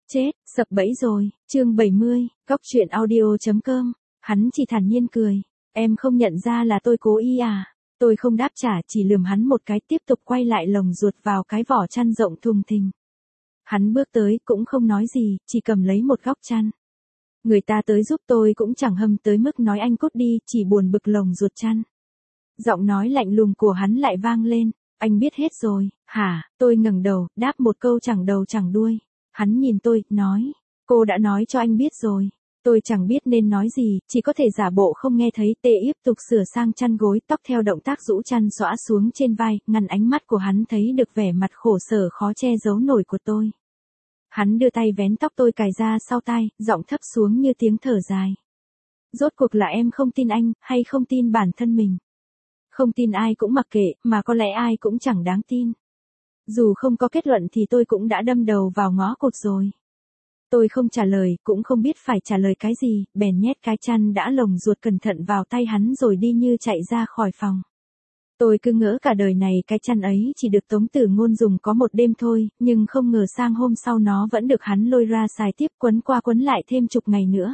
Chết, sập bẫy rồi, chương 70, góc truyện audio.com, hắn chỉ thản nhiên cười, em không nhận ra là tôi cố ý à, tôi không đáp trả chỉ lườm hắn một cái tiếp tục quay lại lồng ruột vào cái vỏ chăn rộng thùng thình. Hắn bước tới cũng không nói gì, chỉ cầm lấy một góc chăn. Người ta tới giúp tôi cũng chẳng hâm tới mức nói anh cút đi, chỉ buồn bực lồng ruột chăn. Giọng nói lạnh lùng của hắn lại vang lên, anh biết hết rồi, hả, tôi ngẩng đầu, đáp một câu chẳng đầu chẳng đuôi. Hắn nhìn tôi, nói, cô đã nói cho anh biết rồi. Tôi chẳng biết nên nói gì, chỉ có thể giả bộ không nghe thấy. Tê tiếp tục sửa sang chăn gối, tóc theo động tác rũ chăn xõa xuống trên vai, ngăn ánh mắt của hắn thấy được vẻ mặt khổ sở khó che giấu nổi của tôi. Hắn đưa tay vén tóc tôi cài ra sau tai, giọng thấp xuống như tiếng thở dài. Rốt cuộc là em không tin anh, hay không tin bản thân mình? Không tin ai cũng mặc kệ, mà có lẽ ai cũng chẳng đáng tin. Dù không có kết luận thì tôi cũng đã đâm đầu vào ngõ cụt rồi. Tôi không trả lời, cũng không biết phải trả lời cái gì, bèn nhét cái chăn đã lồng ruột cẩn thận vào tay hắn rồi đi như chạy ra khỏi phòng. Tôi cứ ngỡ cả đời này cái chăn ấy chỉ được Tống Tử Ngôn dùng có một đêm thôi, nhưng không ngờ sang hôm sau nó vẫn được hắn lôi ra xài tiếp quấn qua quấn lại thêm chục ngày nữa.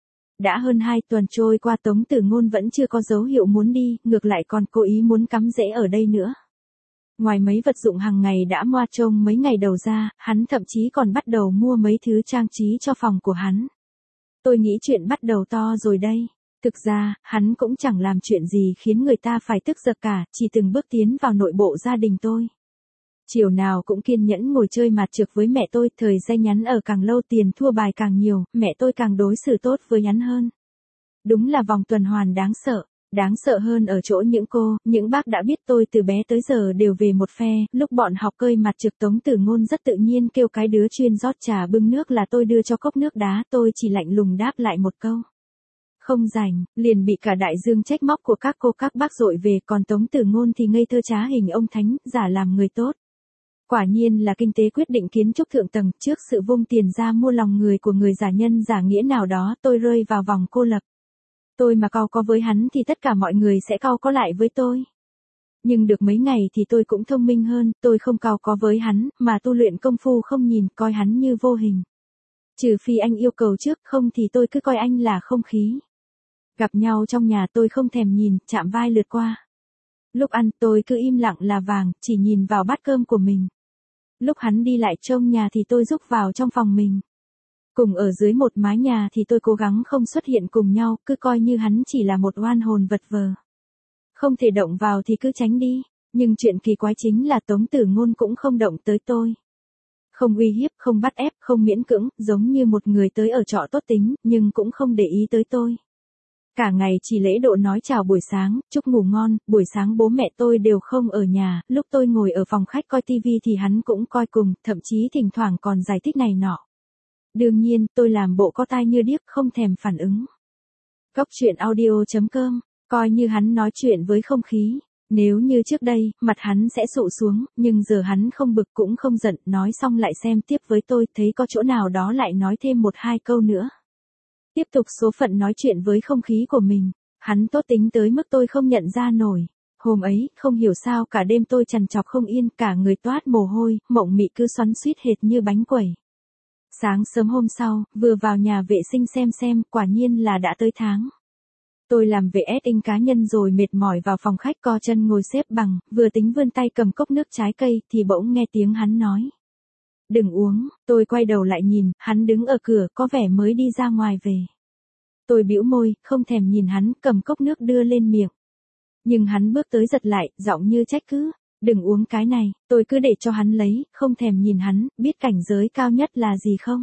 Đã hơn 2 tuần trôi qua Tống Tử Ngôn vẫn chưa có dấu hiệu muốn đi, ngược lại còn cố ý muốn cắm rễ ở đây nữa. Ngoài mấy vật dụng hàng ngày đã moa trông mấy ngày đầu ra, hắn thậm chí còn bắt đầu mua mấy thứ trang trí cho phòng của hắn. Tôi nghĩ chuyện bắt đầu to rồi đây. Thực ra, hắn cũng chẳng làm chuyện gì khiến người ta phải tức giận cả, chỉ từng bước tiến vào nội bộ gia đình tôi. Chiều nào cũng kiên nhẫn ngồi chơi mặt trược với mẹ tôi, thời gian nhắn ở càng lâu tiền thua bài càng nhiều, mẹ tôi càng đối xử tốt với hắn hơn. Đúng là vòng tuần hoàn đáng sợ. Đáng sợ hơn ở chỗ những bác đã biết tôi từ bé tới giờ đều về một phe, lúc bọn học cơi mặt trược Tống Tử Ngôn rất tự nhiên kêu cái đứa chuyên rót trà bưng nước là tôi đưa cho cốc nước đá, tôi chỉ lạnh lùng đáp lại một câu. Không rảnh, liền bị cả đại dương trách móc của các cô các bác dội về, còn Tống Tử Ngôn thì ngây thơ trá hình ông thánh, giả làm người tốt. Quả nhiên là kinh tế quyết định kiến trúc thượng tầng, trước sự vung tiền ra mua lòng người của người giả nhân giả nghĩa nào đó, tôi rơi vào vòng cô lập. Tôi mà cau có với hắn thì tất cả mọi người sẽ cau có lại với tôi. Nhưng được mấy ngày thì tôi cũng thông minh hơn, tôi không cau có với hắn, mà tu luyện công phu không nhìn, coi hắn như vô hình. Trừ phi anh yêu cầu trước, không thì tôi cứ coi anh là không khí. Gặp nhau trong nhà tôi không thèm nhìn, chạm vai lướt qua. Lúc ăn tôi cứ im lặng là vàng, chỉ nhìn vào bát cơm của mình. Lúc hắn đi lại trong nhà thì tôi rúc vào trong phòng mình. Cùng ở dưới một mái nhà thì tôi cố gắng không xuất hiện cùng nhau, cứ coi như hắn chỉ là một oan hồn vật vờ. Không thể động vào thì cứ tránh đi, nhưng chuyện kỳ quái chính là Tống Tử Ngôn cũng không động tới tôi. Không uy hiếp, không bắt ép, không miễn cưỡng, giống như một người tới ở trọ tốt tính, nhưng cũng không để ý tới tôi. Cả ngày chỉ lễ độ nói chào buổi sáng, chúc ngủ ngon, buổi sáng bố mẹ tôi đều không ở nhà, lúc tôi ngồi ở phòng khách coi tivi thì hắn cũng coi cùng, thậm chí thỉnh thoảng còn giải thích này nọ. Đương nhiên, tôi làm bộ có tai như điếc không thèm phản ứng. Góc truyện audio.com, coi như hắn nói chuyện với không khí. Nếu như trước đây, mặt hắn sẽ sụ xuống, nhưng giờ hắn không bực cũng không giận, nói xong lại xem tiếp với tôi, thấy có chỗ nào đó lại nói thêm 1-2 câu nữa. Tiếp tục số phận nói chuyện với không khí của mình. Hắn tốt tính tới mức tôi không nhận ra nổi. Hôm ấy, không hiểu sao cả đêm tôi trằn trọc không yên, cả người toát mồ hôi, mộng mị cứ xoắn xuýt hệt như bánh quẩy. Sáng sớm hôm sau, vừa vào nhà vệ sinh xem, quả nhiên là đã tới tháng. Tôi làm vệ ét cá nhân rồi mệt mỏi vào phòng khách co chân ngồi xếp bằng, vừa tính vươn tay cầm cốc nước trái cây thì bỗng nghe tiếng hắn nói. Đừng uống, tôi quay đầu lại nhìn, hắn đứng ở cửa có vẻ mới đi ra ngoài về. Tôi bĩu môi, không thèm nhìn hắn, cầm cốc nước đưa lên miệng. Nhưng hắn bước tới giật lại, giọng như trách cứ. Đừng uống cái này, tôi cứ để cho hắn lấy, không thèm nhìn hắn, biết cảnh giới cao nhất là gì không?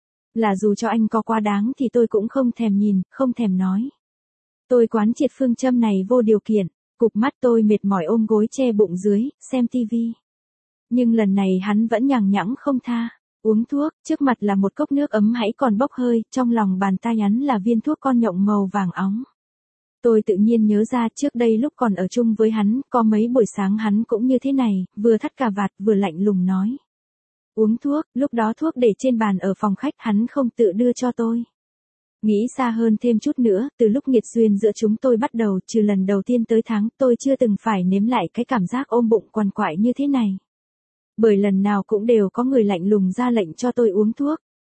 Là dù cho anh có quá đáng thì tôi cũng không thèm nhìn, không thèm nói. Tôi quán triệt phương châm này vô điều kiện, cụp mắt tôi mệt mỏi ôm gối che bụng dưới, xem tivi. Nhưng lần này hắn vẫn nhằng nhẵng không tha, uống thuốc, trước mặt là một cốc nước ấm hãy còn bốc hơi, trong lòng bàn tay hắn là viên thuốc con nhộng màu vàng óng. Tôi tự nhiên nhớ ra trước đây lúc còn ở chung với hắn, có mấy buổi sáng hắn cũng như thế này, vừa thắt cà vạt vừa lạnh lùng nói. Uống thuốc, lúc đó thuốc để trên bàn ở phòng khách hắn không tự đưa cho tôi. Nghĩ xa hơn thêm chút nữa, từ lúc nghiệt duyên giữa chúng tôi bắt đầu, trừ lần đầu tiên tới tháng, tôi chưa từng phải nếm lại cái cảm giác ôm bụng quằn quại như thế này. Bởi lần nào cũng đều có người lạnh lùng ra lệnh cho tôi uống thuốc.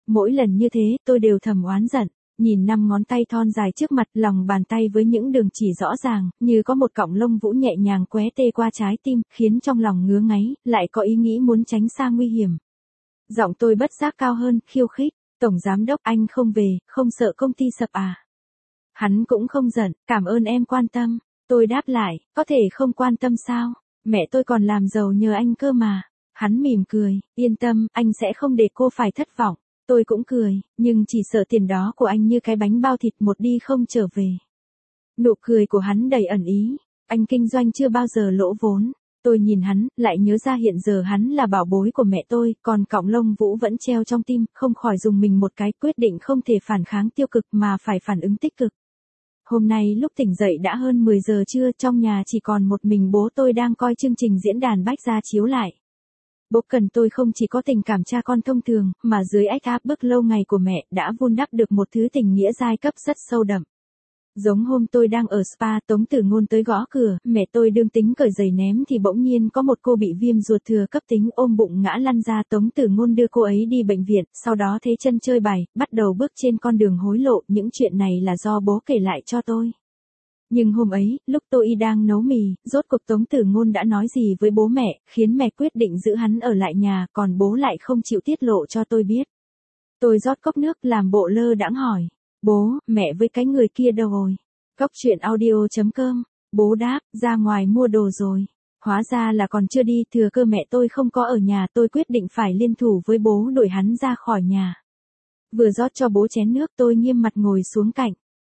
Mỗi lần như thế tôi đều thầm oán giận, nhìn 5 ngón tay thon dài trước mặt, lòng bàn tay với những đường chỉ rõ ràng, như có một cọng lông vũ nhẹ nhàng qué tê qua trái tim, khiến trong lòng ngứa ngáy, lại có ý nghĩ muốn tránh xa nguy hiểm. Giọng tôi bất giác cao hơn, khiêu khích, Tổng Giám Đốc anh không về, không sợ công ty sập à? Hắn cũng không giận, cảm ơn em quan tâm. Tôi đáp lại, có thể không quan tâm sao? Mẹ tôi còn làm giàu nhờ anh cơ mà. Hắn mỉm cười, yên tâm, anh sẽ không để cô phải thất vọng. Tôi cũng cười, nhưng chỉ sợ tiền đó của anh như cái bánh bao thịt một đi không trở về. Nụ cười của hắn đầy ẩn ý, anh kinh doanh chưa bao giờ lỗ vốn. Tôi nhìn hắn, lại nhớ ra hiện giờ hắn là bảo bối của mẹ tôi, còn cọng lông vũ vẫn treo trong tim, không khỏi dùng mình một cái, quyết định không thể phản kháng tiêu cực mà phải phản ứng tích cực. Hôm nay lúc tỉnh dậy đã hơn 10 giờ trưa, trong nhà chỉ còn một mình bố tôi đang coi chương trình diễn đàn Bách Gia chiếu lại. Bố Cần tôi không chỉ có tình cảm cha con thông thường, mà dưới ách áp bức lâu ngày của mẹ đã vun đắp được một thứ tình nghĩa giai cấp rất sâu đậm. Giống hôm tôi đang ở spa, Tống Tử Ngôn tới gõ cửa, mẹ tôi đương tính cởi giày ném thì bỗng nhiên có một cô bị viêm ruột thừa cấp tính ôm bụng ngã lăn ra. Tống Tử Ngôn đưa cô ấy đi bệnh viện, sau đó thế chân chơi bày, bắt đầu bước trên con đường hối lộ. Những chuyện này là do bố kể lại cho tôi. Nhưng hôm ấy, lúc tôi đang nấu mì, rốt cuộc Tống Tử Ngôn đã nói gì với bố mẹ, khiến mẹ quyết định giữ hắn ở lại nhà, còn bố lại không chịu tiết lộ cho tôi biết. Tôi rót cốc nước làm bộ lơ đãng hỏi. Bố, mẹ với cái người kia đâu rồi? Cốc truyện audio.com. Bố đáp, ra ngoài mua đồ rồi. Hóa ra là còn chưa đi, thừa cơ mẹ tôi không có ở nhà, tôi quyết định phải liên thủ với bố đuổi hắn ra khỏi nhà. Vừa rót cho bố chén nước, tôi nghiêm mặt ngồi xuống cạnh.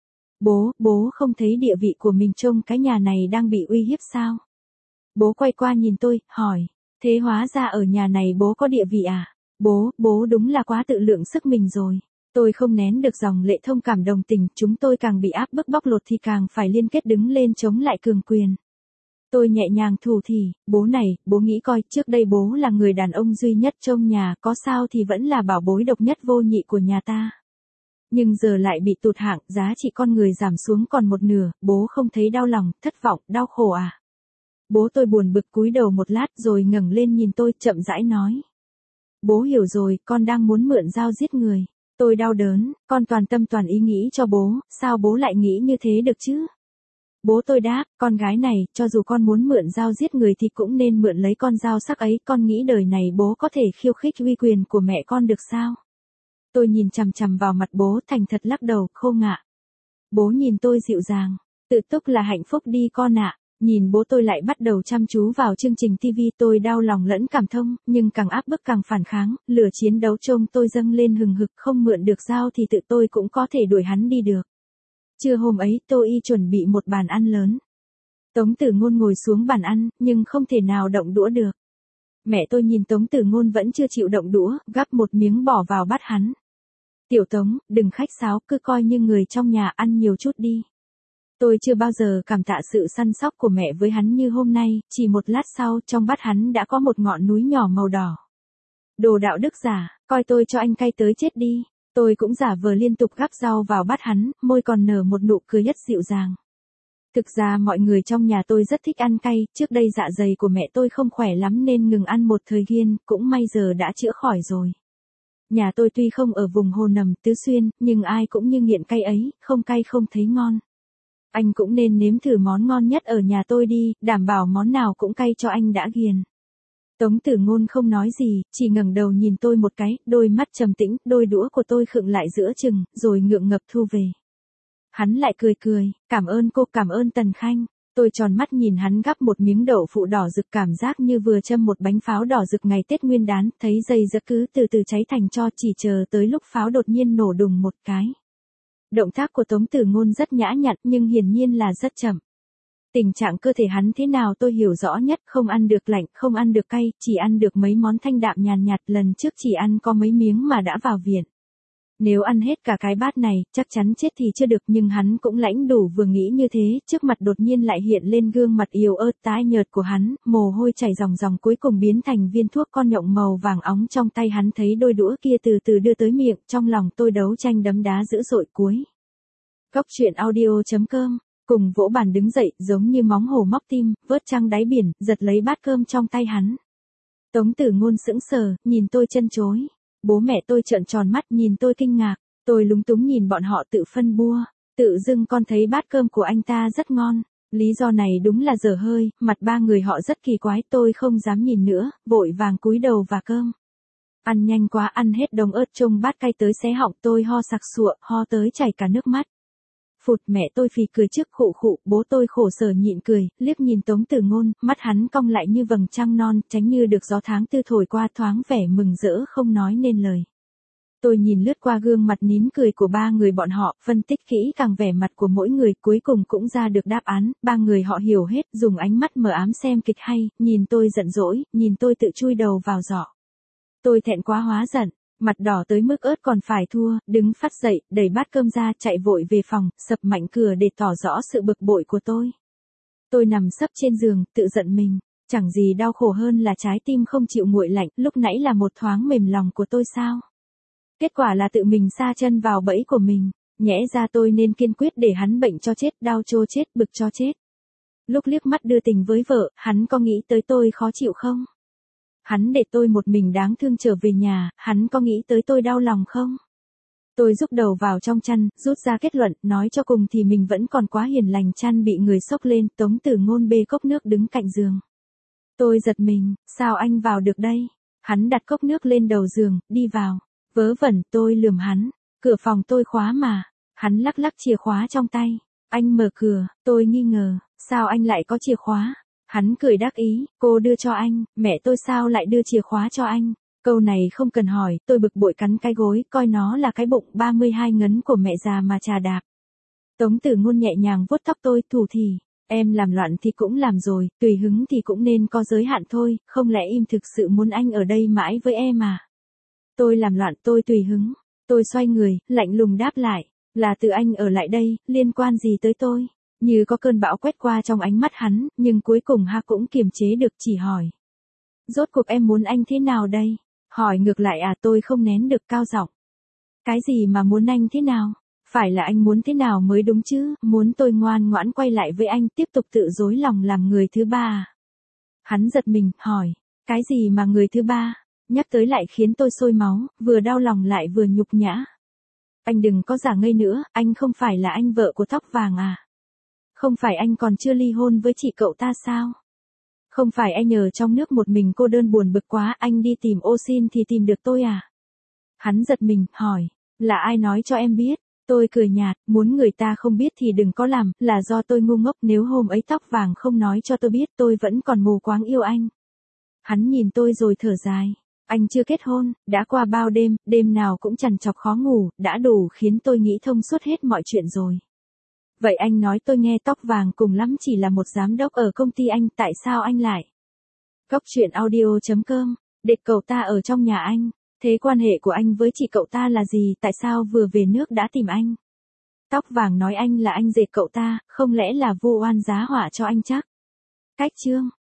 Bố không thấy địa vị của mình trong cái nhà này đang bị uy hiếp sao? Bố quay qua nhìn tôi, hỏi, thế hóa ra ở nhà này bố có địa vị à? Bố đúng là quá tự lượng sức mình rồi. Tôi không nén được dòng lệ thông cảm đồng tình, chúng tôi càng bị áp bức bóc lột thì càng phải liên kết đứng lên chống lại cường quyền. Tôi nhẹ nhàng thủ thỉ, bố này, bố nghĩ coi, trước đây bố là người đàn ông duy nhất trong nhà, có sao thì vẫn là bảo bối độc nhất vô nhị của nhà ta. Nhưng giờ lại bị tụt hạng, giá trị con người giảm xuống còn một nửa, bố không thấy đau lòng, thất vọng, đau khổ à? Bố tôi buồn bực cúi đầu một lát rồi ngẩng lên nhìn tôi, chậm rãi nói. Bố hiểu rồi, con đang muốn mượn dao giết người. Tôi đau đớn, con toàn tâm toàn ý nghĩ cho bố, sao bố lại nghĩ như thế được chứ? Bố tôi đáp, con gái này, cho dù con muốn mượn dao giết người thì cũng nên mượn lấy con dao sắc ấy, con nghĩ đời này bố có thể khiêu khích uy quyền của mẹ con được sao? Tôi nhìn chằm chằm vào mặt bố, thành thật lắc đầu, khô ngạ. Bố nhìn tôi dịu dàng, tự túc là hạnh phúc đi con ạ. Nhìn bố tôi lại bắt đầu chăm chú vào chương trình TV, tôi đau lòng lẫn cảm thông, nhưng càng áp bức càng phản kháng, lửa chiến đấu trong tôi dâng lên hừng hực, không mượn được dao thì tự tôi cũng có thể đuổi hắn đi được. Trưa hôm ấy tôi chuẩn bị một bàn ăn lớn. Tống Tử Ngôn ngồi xuống bàn ăn, nhưng không thể nào động đũa được. Mẹ tôi nhìn Tống Tử Ngôn vẫn chưa chịu động đũa, gắp một miếng bỏ vào bát hắn. Tiểu Tống, đừng khách sáo, cứ coi như người trong nhà, ăn nhiều chút đi. Tôi chưa bao giờ cảm tạ sự săn sóc của mẹ với hắn như hôm nay, chỉ một lát sau, trong bát hắn đã có một ngọn núi nhỏ màu đỏ. Đồ đạo đức giả, coi tôi cho anh cay tới chết đi. Tôi cũng giả vờ liên tục gắp rau vào bát hắn, môi còn nở một nụ cười rất dịu dàng. Thực ra mọi người trong nhà tôi rất thích ăn cay, trước đây dạ dày của mẹ tôi không khỏe lắm nên ngừng ăn một thời gian, cũng may giờ đã chữa khỏi rồi. Nhà tôi tuy không ở vùng Hồ Nầm, Tứ Xuyên, nhưng ai cũng như nghiện cay ấy, không cay không thấy ngon. Anh cũng nên nếm thử món ngon nhất ở nhà tôi đi, đảm bảo món nào cũng cay cho anh đã ghiền. Tống Tử Ngôn không nói gì, chỉ ngẩng đầu nhìn tôi một cái, đôi mắt trầm tĩnh, đôi đũa của tôi khựng lại giữa chừng, rồi ngượng ngập thu về. Hắn lại cười, cảm ơn cô, cảm ơn Tần Khanh. Tôi tròn mắt nhìn hắn gắp một miếng đậu phụ đỏ rực, cảm giác như vừa châm một bánh pháo đỏ rực ngày Tết Nguyên Đán, thấy dây dỡ cứ từ từ cháy thành tro, chỉ chờ tới lúc pháo đột nhiên nổ đùng một cái. Động tác của Tống Tử Ngôn rất nhã nhặn nhưng hiển nhiên là rất chậm. Tình trạng cơ thể hắn thế nào tôi hiểu rõ nhất, không ăn được lạnh, không ăn được cay, chỉ ăn được mấy món thanh đạm nhàn nhạt, lần trước chỉ ăn có mấy miếng mà đã vào viện. Nếu ăn hết cả cái bát này, chắc chắn chết thì chưa được, nhưng hắn cũng lãnh đủ, vừa nghĩ như thế, trước mặt đột nhiên lại hiện lên gương mặt yếu ớt tái nhợt của hắn, mồ hôi chảy ròng ròng cuối cùng biến thành viên thuốc con nhộng màu vàng óng trong tay hắn, thấy đôi đũa kia từ từ đưa tới miệng, trong lòng tôi đấu tranh đấm đá dữ dội cuối. Cốc truyện audio.com, cùng vỗ bàn đứng dậy, giống như móng hổ móc tim, vớt trăng đáy biển, giật lấy bát cơm trong tay hắn. Tống Tử Ngôn sững sờ, nhìn tôi chân chối. Bố mẹ tôi trợn tròn mắt nhìn tôi kinh ngạc, tôi lúng túng nhìn bọn họ tự phân bua. Tự dưng con thấy bát cơm của anh ta rất ngon. Lý do này đúng là dở hơi, mặt ba người họ rất kỳ quái, tôi không dám nhìn nữa, vội vàng cúi đầu và cơm. Ăn nhanh quá, ăn hết đống ớt trông bát cay tới xé họng, tôi ho sặc sụa, ho tới chảy cả nước mắt. Phụt, mẹ tôi phì cười trước khụ khụ, bố tôi khổ sở nhịn cười, liếc nhìn Tống Tử Ngôn, mắt hắn cong lại như vầng trăng non, tránh như được gió tháng tư thổi qua, thoáng vẻ mừng rỡ không nói nên lời. Tôi nhìn lướt qua gương mặt nín cười của ba người bọn họ, phân tích kỹ càng vẻ mặt của mỗi người, cuối cùng cũng ra được đáp án, ba người họ hiểu hết, dùng ánh mắt mờ ám xem kịch hay, nhìn tôi giận dỗi, nhìn tôi tự chui đầu vào giỏ. Tôi thẹn quá hóa giận, mặt đỏ tới mức ớt còn phải thua, đứng phát dậy, đẩy bát cơm ra, chạy vội về phòng, sập mạnh cửa để tỏ rõ sự bực bội của tôi. Tôi nằm sấp trên giường, tự giận mình, chẳng gì đau khổ hơn là trái tim không chịu nguội lạnh, lúc nãy là một thoáng mềm lòng của tôi sao? Kết quả là tự mình sa chân vào bẫy của mình, nhẽ ra tôi nên kiên quyết để hắn bệnh cho chết, đau chô chết, bực cho chết. Lúc liếc mắt đưa tình với vợ, hắn có nghĩ tới tôi khó chịu không? Hắn để tôi một mình đáng thương trở về nhà, hắn có nghĩ tới tôi đau lòng không? Tôi rúc đầu vào trong chăn, rút ra kết luận, nói cho cùng thì mình vẫn còn quá hiền lành, chăn bị người xốc lên, Tống Tử Ngôn bê cốc nước đứng cạnh giường. Tôi giật mình, sao anh vào được đây? Hắn đặt cốc nước lên đầu giường, đi vào. Vớ vẩn, tôi lườm hắn, cửa phòng tôi khóa mà. Hắn lắc lắc chìa khóa trong tay. Anh mở cửa, tôi nghi ngờ, sao anh lại có chìa khóa? Hắn cười đắc ý, cô đưa cho anh, mẹ tôi sao lại đưa chìa khóa cho anh? Câu này không cần hỏi, tôi bực bội cắn cái gối, coi nó là cái bụng 32 ngấn của mẹ già mà trà đạp. Tống Tử Ngôn nhẹ nhàng vuốt tóc tôi, thủ thì, em làm loạn thì cũng làm rồi, tùy hứng thì cũng nên có giới hạn thôi, không lẽ im thực sự muốn anh ở đây mãi với em à? Tôi làm loạn, tôi tùy hứng. Tôi xoay người, lạnh lùng đáp lại, là tự anh ở lại đây, liên quan gì tới tôi? Như có cơn bão quét qua trong ánh mắt hắn, nhưng cuối cùng cũng kiềm chế được, chỉ hỏi. Rốt cuộc em muốn anh thế nào đây? Hỏi ngược lại à, tôi không nén được, cao giọng. Cái gì mà muốn anh thế nào? Phải là anh muốn thế nào mới đúng chứ, muốn tôi ngoan ngoãn quay lại với anh, tiếp tục tự dối lòng làm người thứ ba à? Hắn giật mình, hỏi, cái gì mà người thứ ba? Nhắc tới lại khiến tôi sôi máu, vừa đau lòng lại vừa nhục nhã. Anh đừng có giả ngây nữa, anh không phải là anh vợ của tóc vàng à? Không phải anh còn chưa ly hôn với chị cậu ta sao? Không phải anh ở trong nước một mình cô đơn buồn bực quá, anh đi tìm ô xin thì tìm được tôi à? Hắn giật mình, hỏi, là ai nói cho em biết? Tôi cười nhạt, muốn người ta không biết thì đừng có làm, là do tôi ngu ngốc, nếu hôm ấy tóc vàng không nói cho tôi biết, tôi vẫn còn mù quáng yêu anh. Hắn nhìn tôi rồi thở dài. Anh chưa kết hôn, đã qua bao đêm, đêm nào cũng trằn trọc khó ngủ, đã đủ khiến tôi nghĩ thông suốt hết mọi chuyện rồi. Vậy anh nói tôi nghe, tóc vàng cùng lắm chỉ là một giám đốc ở công ty anh, tại sao anh lại? Góc truyện audio.com, địch cậu ta ở trong nhà anh, thế quan hệ của anh với chị cậu ta là gì, tại sao vừa về nước đã tìm anh? Tóc vàng nói anh là anh dệt cậu ta, không lẽ là vu oan giá họa cho anh chắc? Cách chương.